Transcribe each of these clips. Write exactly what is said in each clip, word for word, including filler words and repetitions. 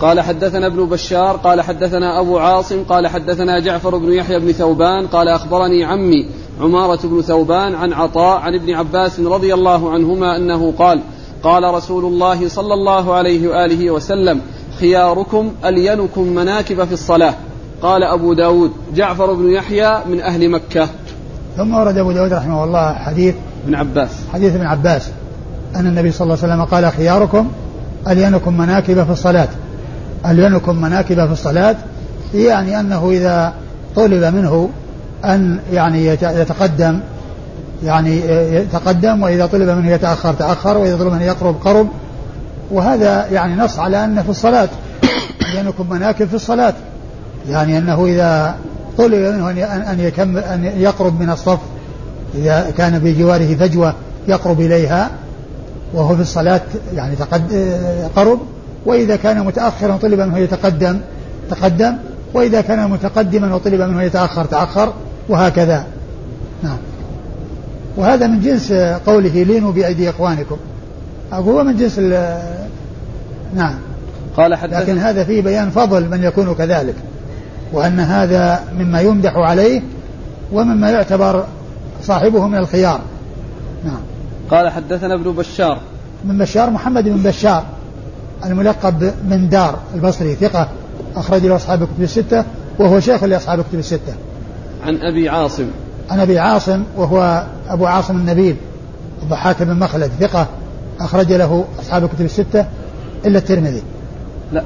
قال حدثنا ابن بشار قال حدثنا أبو عاصم قال حدثنا جعفر بن يحيى بن ثوبان قال أخبرني عمي عمارة بن ثوبان عن عطاء عن ابن عباس رضي الله عنهما أنه قال قال رسول الله صلى الله عليه وآله وسلم خياركم ألينكم مناكب في الصلاة. قال أبو داود جعفر بن يحيى من أهل مكة. ثم ورد أبو داود رحمه الله حديث ابن عباس حديث ابن عباس أن النبي صلى الله عليه وسلم قال خياركم ألينكم مناكب في الصلاة. ألينكم مناكب في الصلاة يعني أنه إذا طلب منه أن يعني يتقدم يعني يتقدم، وإذا طلب منه يتأخر تأخر، وإذا طلب منه يقرب قرب. وهذا يعني نص على أن في الصلاة ألينكم مناكب في الصلاة، يعني أنه إذا طلب منه أن يكمل أن يقرب من الصف، إذا كان بجواره فجوة يقرب إليها وهو في الصلاة يعني قرب، وإذا كان متأخرا طلب منه يتقدم تقدم، وإذا كان متقدما وطلب منه يتأخر تأخر، وهكذا. نعم. وهذا من جنس قوله لينوا بأيدي إخوانكم، هو من جنس نعم. قال لكن هذا فيه بيان فضل من يكون كذلك، وأن هذا مما يمدح عليه ومما يعتبر صاحبه من الخيار. نعم. قال حدثنا ابن بشار من بشار محمد بن بشار الملقب من دار البصري ثقة أخرج له أصحاب الكتب الستة وهو شيخ لأصحاب الكتب الستة. عن أبي عاصم عن أبي عاصم وهو أبو عاصم النبيل الضحاك بن مخلد ثقة أخرج له أصحاب الكتب الستة إلا الترمذي. لا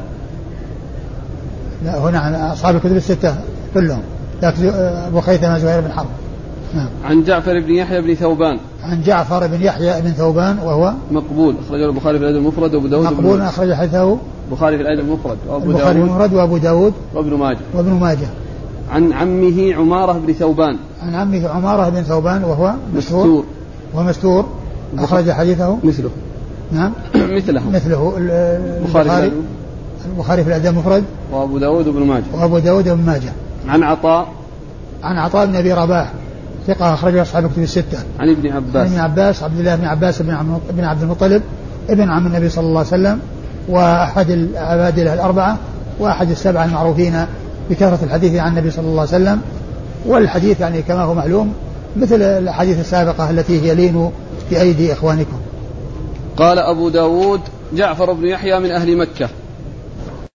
لا هنا عن أصحاب الكتب الستة كلهم، لكن أبو خيثمة زهير بن حرب. نعم. عن جعفر بن يحيى بن ثوبان عن جعفر بن يحيى بن ثوبان وهو مقبول أخرجه البخاري في الأدب المفرد وأبو داود مقبول أخرج حديثه البخاري في الأدب المفرد وأبو البخاري المفرد وأبو داود وابن ماجه وابن ماجه. عن عمه عمارة بن ثوبان عن عمه عمارة بن ثوبان وهو مستور ومستور أخرج حديثه مثله. نعم مثله مثله البخاري البخاري في الأدب المفرد وأبو داود وابن ماجه وأبو داود وابن ماجه. عن عطاء عن عطاء بن أبي رباح ثقة أخرج أصحاب الكتب الستة. عن ابن عباس عن ابن عباس عبد الله بن عباس بن عبد المطلب ابن عم النبي صلى الله عليه وسلم، وأحد العبادلة الأربعة، وأحد السبعة المعروفين بكثرة الحديث عن النبي صلى الله عليه وسلم. والحديث يعني كما هو معلوم مثل الحديث السابقة التي هي لينوا بأيدي إخوانكم. قال أبو داود جعفر بن يحيى من أهل مكة.